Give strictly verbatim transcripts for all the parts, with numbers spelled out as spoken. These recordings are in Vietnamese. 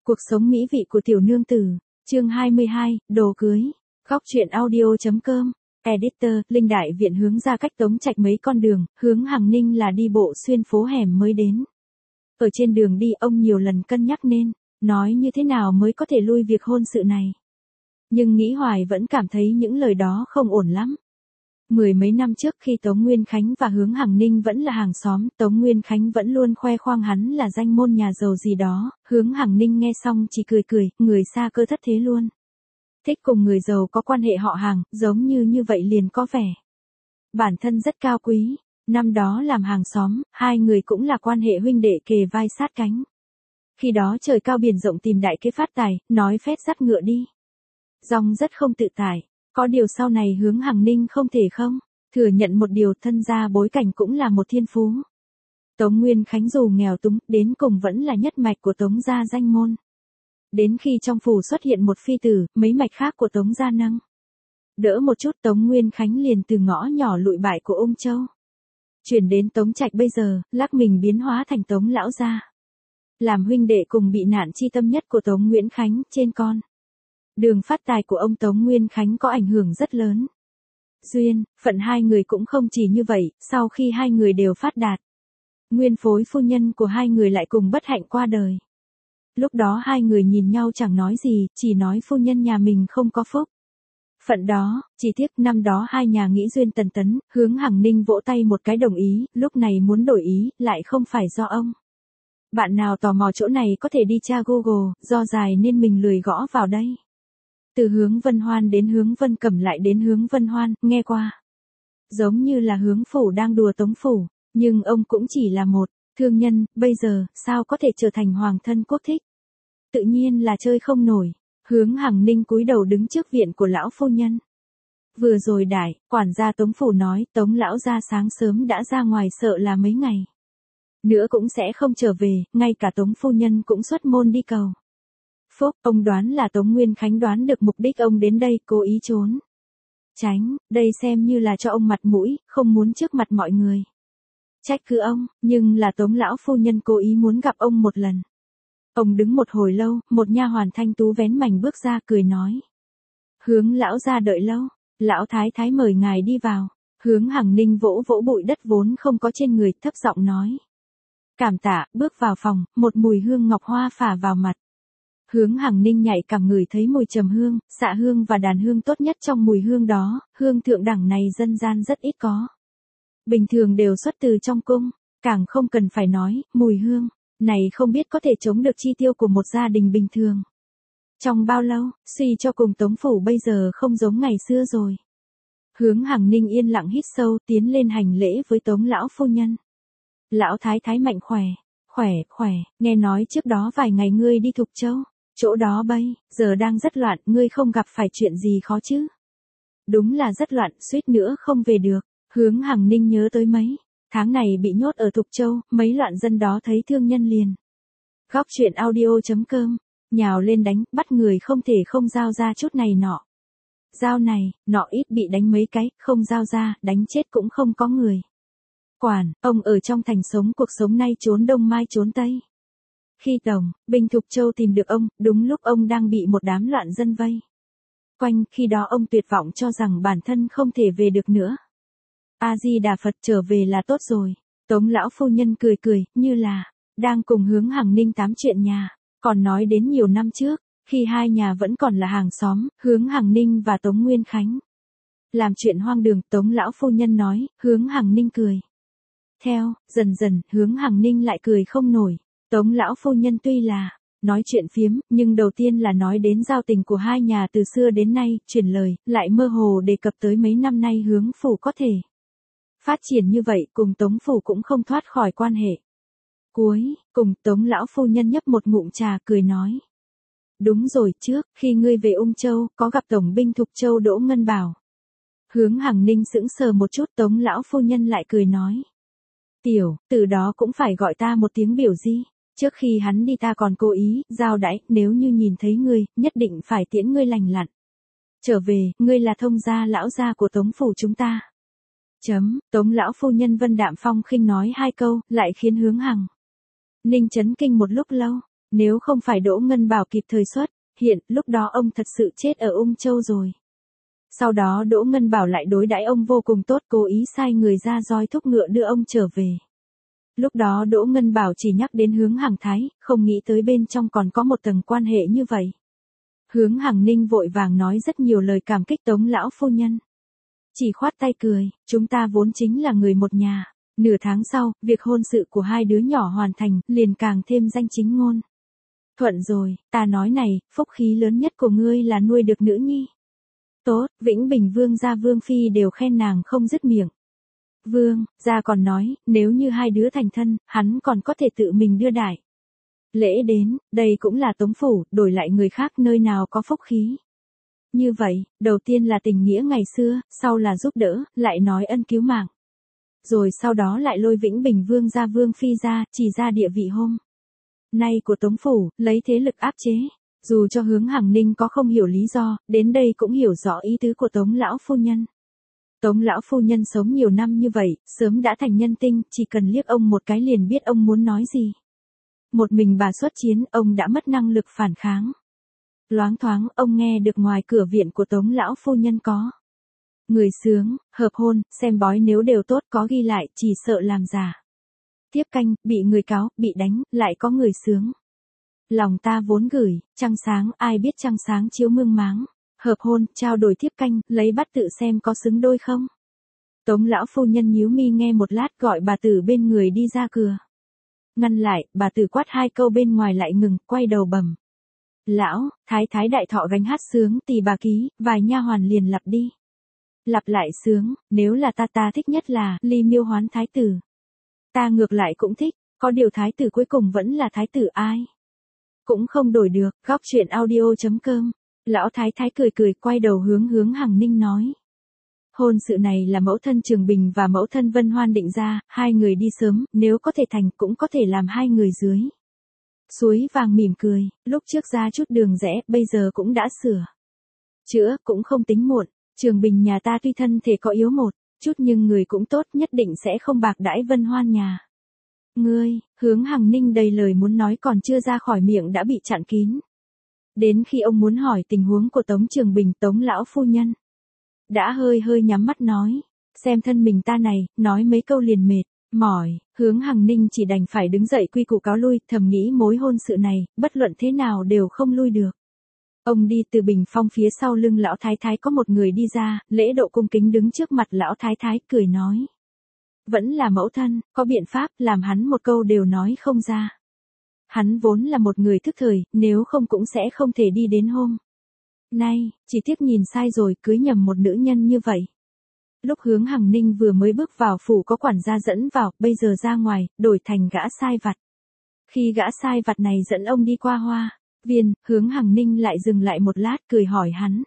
Cuộc sống mỹ vị của tiểu nương tử, chương hai mươi hai, đồ cưới. Góc truyện audio.com, editor, Linh Đại Viện hướng ra cách Tống Trạch mấy con đường, hướng Hằng Ninh là đi bộ xuyên phố hẻm mới đến. Ở trên đường đi ông nhiều lần cân nhắc nên, nói như thế nào mới có thể lui việc hôn sự này. Nhưng nghĩ hoài vẫn cảm thấy những lời đó không ổn lắm. Mười mấy năm trước khi Tống Nguyên Khánh và Hướng Hằng Ninh vẫn là hàng xóm, Tống Nguyên Khánh vẫn luôn khoe khoang hắn là danh môn nhà giàu gì đó, Hướng Hằng Ninh nghe xong chỉ cười cười, người xa cơ thất thế luôn. Thích cùng người giàu có quan hệ họ hàng, giống như như vậy liền có vẻ. Bản thân rất cao quý, năm đó làm hàng xóm, hai người cũng là quan hệ huynh đệ kề vai sát cánh. Khi đó trời cao biển rộng tìm đại kế phát tài, nói phét dắt ngựa đi. Dòng rất không tự tại. Có điều sau này Hướng Hằng Ninh không thể không thừa nhận một điều, thân gia bối cảnh cũng là một thiên phú. Tống Nguyên Khánh dù nghèo túng, đến cùng vẫn là nhất mạch của Tống gia danh môn. Đến khi trong phủ xuất hiện một phi tử, mấy mạch khác của Tống gia nâng đỡ một chút, Tống Nguyên Khánh liền từ ngõ nhỏ lụi bại của Ung Châu chuyển đến Tống Trạch, bây giờ lắc mình biến hóa thành Tống lão gia, làm huynh đệ cùng bị nạn chi tâm nhất của Tống Nguyễn Khánh trên con đường phát tài của ông Tống Nguyên Khánh có ảnh hưởng rất lớn. Duyên, phận hai người cũng không chỉ như vậy, sau khi hai người đều phát đạt, nguyên phối phu nhân của hai người lại cùng bất hạnh qua đời. Lúc đó hai người nhìn nhau chẳng nói gì, chỉ nói phu nhân nhà mình không có phúc. Phận đó, chỉ tiếc năm đó hai nhà nghĩ duyên tần tấn, Hướng Hằng Ninh vỗ tay một cái đồng ý, lúc này muốn đổi ý, lại không phải do ông. Bạn nào tò mò chỗ này có thể đi tra Google, do dài nên mình lười gõ vào đây. Từ Hướng Vân Hoan đến Hướng Vân Cẩm lại đến Hướng Vân Hoan, nghe qua giống như là Hướng phủ đang đùa Tống phủ, nhưng ông cũng chỉ là một thương nhân, bây giờ sao có thể trở thành hoàng thân quốc thích. Tự nhiên là chơi không nổi. Hướng Hằng Ninh cúi đầu đứng trước viện của lão phu nhân. Vừa rồi đại quản gia Tống phủ nói Tống lão gia sáng sớm đã ra ngoài, sợ là mấy ngày nữa cũng sẽ không trở về, ngay cả Tống phu nhân cũng xuất môn đi cầu phúc. Ông đoán là Tống Nguyên Khánh đoán được mục đích ông đến đây, cố ý trốn tránh, đây xem như là cho ông mặt mũi, không muốn trước mặt mọi người trách cứ ông, nhưng là Tống lão phu nhân cố ý muốn gặp ông một lần. Ông đứng một hồi lâu, một nha hoàn thanh tú vén mảnh bước ra cười nói: Hướng lão gia đợi lâu, lão thái thái mời ngài đi vào. Hướng Hằng Ninh vỗ vỗ bụi đất vốn không có trên người, thấp giọng nói: Cảm tạ. Bước vào phòng, một mùi hương ngọc hoa phả vào mặt. Hướng Hằng Ninh nhạy cảm ngửi thấy mùi trầm hương, xạ hương và đàn hương tốt nhất trong mùi hương đó, hương thượng đẳng này dân gian rất ít có. Bình thường đều xuất từ trong cung, càng không cần phải nói, mùi hương này không biết có thể chống được chi tiêu của một gia đình bình thường. Trong bao lâu, suy cho cùng Tống phủ bây giờ không giống ngày xưa rồi. Hướng Hằng Ninh yên lặng hít sâu, tiến lên hành lễ với Tống lão phu nhân. Lão thái thái mạnh khỏe, khỏe, khỏe, nghe nói trước đó vài ngày ngươi đi Thục Châu, chỗ đó bây giờ đang rất loạn, ngươi không gặp phải chuyện gì khó chứ? Đúng là rất loạn, suýt nữa không về được. Hướng Hằng Ninh nhớ tới mấy tháng này bị nhốt ở Thục Châu, mấy loạn dân đó thấy thương nhân liền. Góc truyện audio.com, nhào lên đánh, bắt người không thể không giao ra chút này nọ. Giao này, nọ ít bị đánh mấy cái, không giao ra, đánh chết cũng không có người quản. Ông ở trong thành sống cuộc sống nay trốn đông mai trốn tây. Khi Tổng binh Thục Châu tìm được ông, đúng lúc ông đang bị một đám loạn dân vây quanh, khi đó ông tuyệt vọng cho rằng bản thân không thể về được nữa. A-di-đà Phật, trở về là tốt rồi. Tống lão phu nhân cười cười, như là đang cùng Hướng Hằng Ninh tám chuyện nhà, còn nói đến nhiều năm trước, khi hai nhà vẫn còn là hàng xóm, Hướng Hằng Ninh và Tống Nguyên Khánh làm chuyện hoang đường. Tống lão phu nhân nói, Hướng Hằng Ninh cười theo, dần dần, Hướng Hằng Ninh lại cười không nổi. Tống lão phu nhân tuy là nói chuyện phiếm, nhưng đầu tiên là nói đến giao tình của hai nhà từ xưa đến nay, chuyển lời, lại mơ hồ đề cập tới mấy năm nay Hướng phủ có thể phát triển như vậy, cùng Tống phủ cũng không thoát khỏi quan hệ. Cuối cùng Tống lão phu nhân nhấp một ngụm trà cười nói: Đúng rồi, trước khi ngươi về Ung Châu, có gặp tổng binh Thục Châu Đỗ Ngân Bảo. Hướng Hằng Ninh sững sờ một chút, Tống lão phu nhân lại cười nói: Tiểu, từ đó cũng phải gọi ta một tiếng biểu di. Trước khi hắn đi ta còn cố ý giao đãi, nếu như nhìn thấy ngươi, nhất định phải tiễn ngươi lành lặn trở về, ngươi là thông gia lão gia của Tống phủ chúng ta. Chấm, Tống lão phu nhân vân đạm phong khinh nói hai câu, lại khiến Hướng Hằng Ninh chấn kinh một lúc lâu. Nếu không phải Đỗ Ngân Bảo kịp thời xuất hiện, lúc đó ông thật sự chết ở Ung Châu rồi. Sau đó Đỗ Ngân Bảo lại đối đãi ông vô cùng tốt, cố ý sai người ra roi thúc ngựa đưa ông trở về. Lúc đó Đỗ Ngân Bảo chỉ nhắc đến Hướng Hằng Thái, không nghĩ tới bên trong còn có một tầng quan hệ như vậy. Hướng Hằng Ninh vội vàng nói rất nhiều lời cảm kích Tống lão phu nhân. Chỉ khoát tay cười, chúng ta vốn chính là người một nhà. Nửa tháng sau, việc hôn sự của hai đứa nhỏ hoàn thành, liền càng thêm danh chính ngôn. Thuận rồi, ta nói này, phúc khí lớn nhất của ngươi là nuôi được nữ nhi. Tốt, Vĩnh Bình Vương gia Vương Phi đều khen nàng không dứt miệng. Vương, gia còn nói, nếu như hai đứa thành thân, hắn còn có thể tự mình đưa đại lễ đến, đây cũng là Tống phủ, đổi lại người khác nơi nào có phúc khí. Như vậy, đầu tiên là tình nghĩa ngày xưa, sau là giúp đỡ, lại nói ân cứu mạng. Rồi sau đó lại lôi Vĩnh Bình Vương gia Vương Phi ra, chỉ ra địa vị hôm nay của Tống phủ, lấy thế lực áp chế. Dù cho Hướng Hằng Ninh có không hiểu lý do, đến đây cũng hiểu rõ ý tứ của Tống lão phu nhân. Tống lão phu nhân sống nhiều năm như vậy, sớm đã thành nhân tinh, chỉ cần liếc ông một cái liền biết ông muốn nói gì. Một mình bà xuất chiến, ông đã mất năng lực phản kháng. Loáng thoáng, ông nghe được ngoài cửa viện của Tống lão phu nhân có người sướng, hợp hôn, xem bói nếu đều tốt có ghi lại, chỉ sợ làm giả. Tiếp canh, bị người cáo, bị đánh, lại có người sướng. Lòng ta vốn gửi, trăng sáng, ai biết trăng sáng chiếu mương máng. Hợp hôn, trao đổi tiếp canh, lấy bắt tự xem có xứng đôi không. Tống lão phu nhân nhíu mi nghe một lát, gọi bà tử bên người đi ra cửa. Ngăn lại, bà tử quát hai câu bên ngoài lại ngừng, quay đầu bẩm. Lão, thái thái đại thọ gánh hát sướng, tỳ bà ký, vài nha hoàn liền lặp đi. Lặp lại sướng, nếu là ta ta thích nhất là, ly miêu hoán thái tử. Ta ngược lại cũng thích, có điều thái tử cuối cùng vẫn là thái tử ai. Cũng không đổi được, góc chuyện audio chấm com. Lão thái thái cười cười quay đầu hướng Hướng Hằng Ninh nói. Hôn sự này là mẫu thân Trường Bình và mẫu thân Vân Hoan định ra, hai người đi sớm, nếu có thể thành cũng có thể làm hai người dưới. Suối vàng mỉm cười, lúc trước ra chút đường rẽ, bây giờ cũng đã sửa chữa, cũng không tính muộn. Trường Bình nhà ta tuy thân thể có yếu một chút nhưng người cũng tốt, nhất định sẽ không bạc đãi Vân Hoan nhà. Ngươi, Hướng Hằng Ninh đầy lời muốn nói còn chưa ra khỏi miệng đã bị chặn kín. Đến khi ông muốn hỏi tình huống của Tống Trường Bình, Tống lão phu nhân đã hơi hơi nhắm mắt nói, xem thân mình ta này, nói mấy câu liền mệt, mỏi. Hướng Hằng Ninh chỉ đành phải đứng dậy quy củ cáo lui, thầm nghĩ mối hôn sự này, bất luận thế nào đều không lui được. Ông đi từ bình phong, phía sau lưng lão thái thái có một người đi ra, lễ độ cung kính đứng trước mặt lão thái thái, cười nói. Vẫn là mẫu thân, có biện pháp, làm hắn một câu đều nói không ra. Hắn vốn là một người thức thời, nếu không cũng sẽ không thể đi đến hôm nay, chỉ tiếc nhìn sai rồi, cưới nhầm một nữ nhân như vậy. Lúc Hướng Hằng Ninh vừa mới bước vào phủ có quản gia dẫn vào, bây giờ ra ngoài, đổi thành gã sai vặt. Khi gã sai vặt này dẫn ông đi qua hoa viên, Hướng Hằng Ninh lại dừng lại một lát, cười hỏi hắn.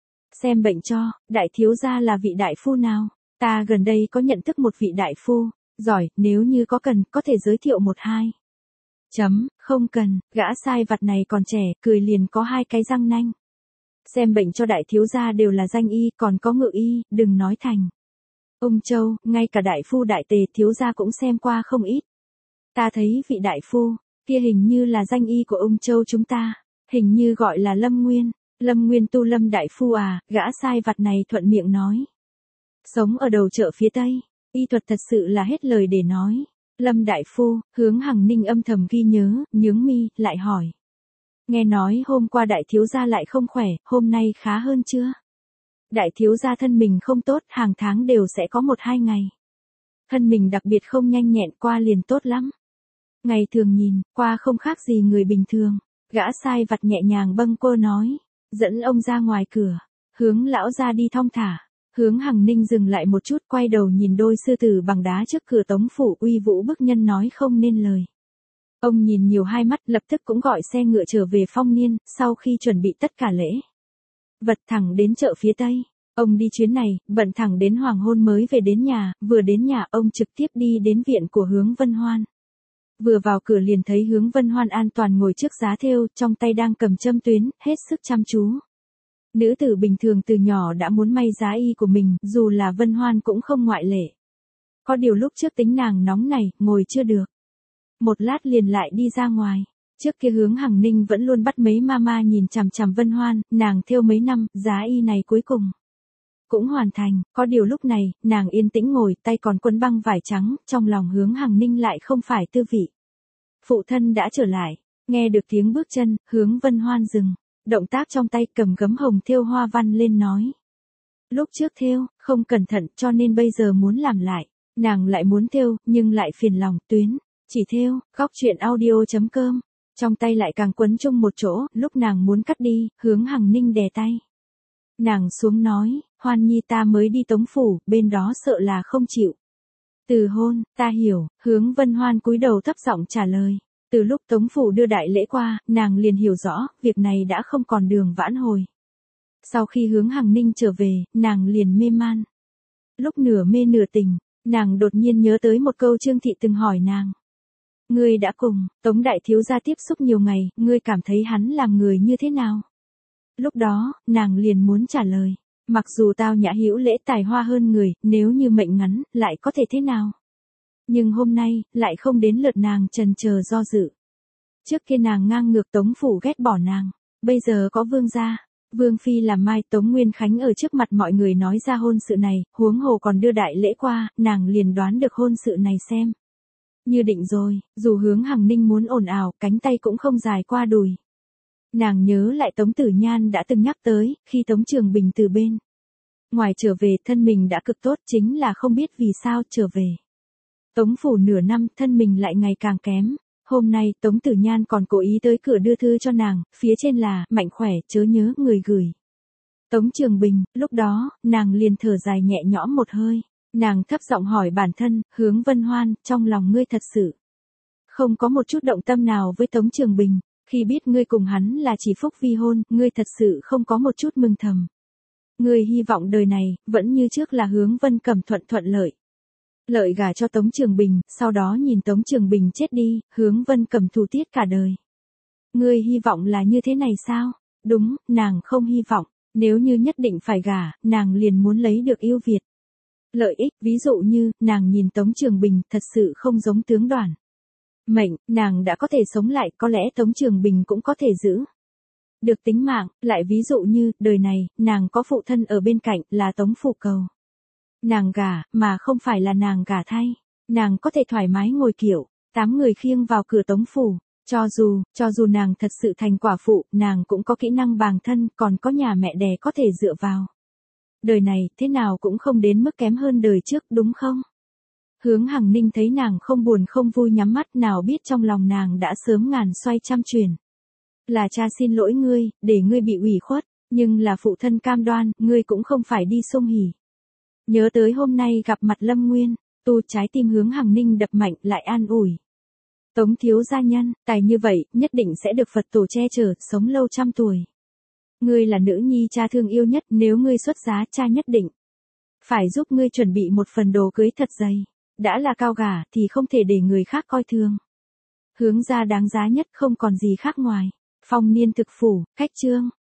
Xem bệnh cho, đại thiếu gia là vị đại phu nào? Ta gần đây có nhận thức một vị đại phu, giỏi, nếu như có cần, có thể giới thiệu một hai. Chấm, không cần, gã sai vặt này còn trẻ, cười liền có hai cái răng nanh. Xem bệnh cho đại thiếu gia đều là danh y, còn có ngự y, đừng nói thành. Ông Châu, ngay cả đại phu đại tề thiếu gia cũng xem qua không ít. Ta thấy vị đại phu, kia hình như là danh y của ông Châu chúng ta, hình như gọi là Lâm Nguyên. Lâm Nguyên tu Lâm đại phu à, gã sai vặt này thuận miệng nói. Sống ở đầu chợ phía Tây, y thuật thật sự là hết lời để nói. Lâm đại phu, Hướng Hằng Ninh âm thầm ghi nhớ, nhướng mi, lại hỏi. Nghe nói hôm qua đại thiếu gia lại không khỏe, hôm nay khá hơn chưa? Đại thiếu gia thân mình không tốt, hàng tháng đều sẽ có một hai ngày. Thân mình đặc biệt không nhanh nhẹn, qua liền tốt lắm. Ngày thường nhìn, qua không khác gì người bình thường. Gã sai vặt nhẹ nhàng bâng quơ nói, dẫn ông ra ngoài cửa, Hướng lão ra đi thong thả. Hướng Hằng Ninh dừng lại một chút, quay đầu nhìn đôi sư tử bằng đá trước cửa Tống phủ, uy vũ bức nhân nói không nên lời. Ông nhìn nhiều hai mắt, lập tức cũng gọi xe ngựa trở về Phong Niên, sau khi chuẩn bị tất cả lễ vật thẳng đến chợ phía Tây. Ông đi chuyến này, bận thẳng đến hoàng hôn mới về đến nhà, vừa đến nhà ông trực tiếp đi đến viện của Hướng Vân Hoan. Vừa vào cửa liền thấy Hướng Vân Hoan an toàn ngồi trước giá thêu, trong tay đang cầm châm tuyến, hết sức chăm chú. Nữ tử bình thường từ nhỏ đã muốn may giá y của mình, dù là Vân Hoan cũng không ngoại lệ. Có điều lúc trước tính nàng nóng này, ngồi chưa được. Một lát liền lại đi ra ngoài. Trước kia Hướng Hằng Ninh vẫn luôn bắt mấy mama nhìn chằm chằm Vân Hoan, nàng thêu mấy năm, giá y này cuối cùng cũng hoàn thành, có điều lúc này, nàng yên tĩnh ngồi, tay còn quấn băng vải trắng, trong lòng Hướng Hằng Ninh lại không phải tư vị. Phụ thân đã trở lại, nghe được tiếng bước chân, Hướng Vân Hoan dừng, động tác trong tay cầm gấm hồng thêu hoa văn lên nói. Lúc trước thêu, không cẩn thận cho nên bây giờ muốn làm lại, nàng lại muốn thêu, nhưng lại phiền lòng, tuyến, chỉ thêu, góc chuyện audio chấm com, trong tay lại càng quấn chung một chỗ, lúc nàng muốn cắt đi, Hướng Hằng Ninh đè tay. Nàng xuống nói, Hoan Nhi ta mới đi Tống phủ, bên đó sợ là không chịu. Từ hôn, ta hiểu, Hướng Vân Hoan cúi đầu thấp giọng trả lời. Từ lúc Tống phủ đưa đại lễ qua, nàng liền hiểu rõ, việc này đã không còn đường vãn hồi. Sau khi Hướng Hằng Ninh trở về, nàng liền mê man. Lúc nửa mê nửa tình, nàng đột nhiên nhớ tới một câu Trương Thị từng hỏi nàng. Ngươi đã cùng Tống đại thiếu gia tiếp xúc nhiều ngày, ngươi cảm thấy hắn làm người như thế nào? Lúc đó, nàng liền muốn trả lời, mặc dù tao nhã hữu lễ tài hoa hơn người, nếu như mệnh ngắn, lại có thể thế nào? Nhưng hôm nay, lại không đến lượt nàng chần chờ do dự. Trước kia nàng ngang ngược Tống phủ ghét bỏ nàng, bây giờ có Vương gia, Vương phi làm mai, Tống Nguyên Khánh ở trước mặt mọi người nói ra hôn sự này, huống hồ còn đưa đại lễ qua, nàng liền đoán được hôn sự này xem. Như định rồi, dù Hướng Hằng Ninh muốn ồn ào, cánh tay cũng không dài qua đùi. Nàng nhớ lại Tống Tử Nhan đã từng nhắc tới, khi Tống Trường Bình từ bên ngoài trở về, thân mình đã cực tốt, chính là không biết vì sao trở về Tống phủ nửa năm, thân mình lại ngày càng kém. Hôm nay, Tống Tử Nhan còn cố ý tới cửa đưa thư cho nàng, phía trên là, mạnh khỏe, chớ nhớ người gửi. Tống Trường Bình, lúc đó, nàng liền thở dài nhẹ nhõm một hơi. Nàng thấp giọng hỏi bản thân, Hướng Vân Hoan, trong lòng ngươi thật sự không có một chút động tâm nào với Tống Trường Bình, khi biết ngươi cùng hắn là chỉ phúc vi hôn, ngươi thật sự không có một chút mừng thầm. Ngươi hy vọng đời này, vẫn như trước là Hướng Vân Cẩm thuận thuận lợi. Lợi gả cho Tống Trường Bình, sau đó nhìn Tống Trường Bình chết đi, Hướng Vân Cẩm thù tiết cả đời. Ngươi hy vọng là như thế này sao? Đúng, nàng không hy vọng, nếu như nhất định phải gả, nàng liền muốn lấy được yêu Việt. Lợi ích, ví dụ như, nàng nhìn Tống Trường Bình thật sự không giống tướng Đoàn mệnh, nàng đã có thể sống lại, có lẽ Tống Trường Bình cũng có thể giữ được tính mạng, lại ví dụ như, đời này, nàng có phụ thân ở bên cạnh, là Tống Phủ Cầu. Nàng gả, mà không phải là nàng gả thay, nàng có thể thoải mái ngồi kiệu, tám người khiêng vào cửa Tống Phủ, cho dù, cho dù nàng thật sự thành quả phụ, nàng cũng có kỹ năng bàng thân, còn có nhà mẹ đẻ có thể dựa vào. Đời này, thế nào cũng không đến mức kém hơn đời trước, đúng không? Hướng Hằng Ninh thấy nàng không buồn không vui nhắm mắt, nào biết trong lòng nàng đã sớm ngàn xoay trăm chuyển. Là cha xin lỗi ngươi, để ngươi bị ủy khuất, nhưng là phụ thân cam đoan, ngươi cũng không phải đi sung hỉ. Nhớ tới hôm nay gặp mặt Lâm Nguyên, tu trái tim Hướng Hằng Ninh đập mạnh, lại an ủi. Tống thiếu gia nhân, tài như vậy, nhất định sẽ được Phật tổ che chở, sống lâu trăm tuổi. Ngươi là nữ nhi cha thương yêu nhất, nếu ngươi xuất giá, cha nhất định phải giúp ngươi chuẩn bị một phần đồ cưới thật dày. Đã là cao gả, thì không thể để người khác coi thường. Hướng gia đáng giá nhất, không còn gì khác ngoài phong niên thực phủ, cách chương.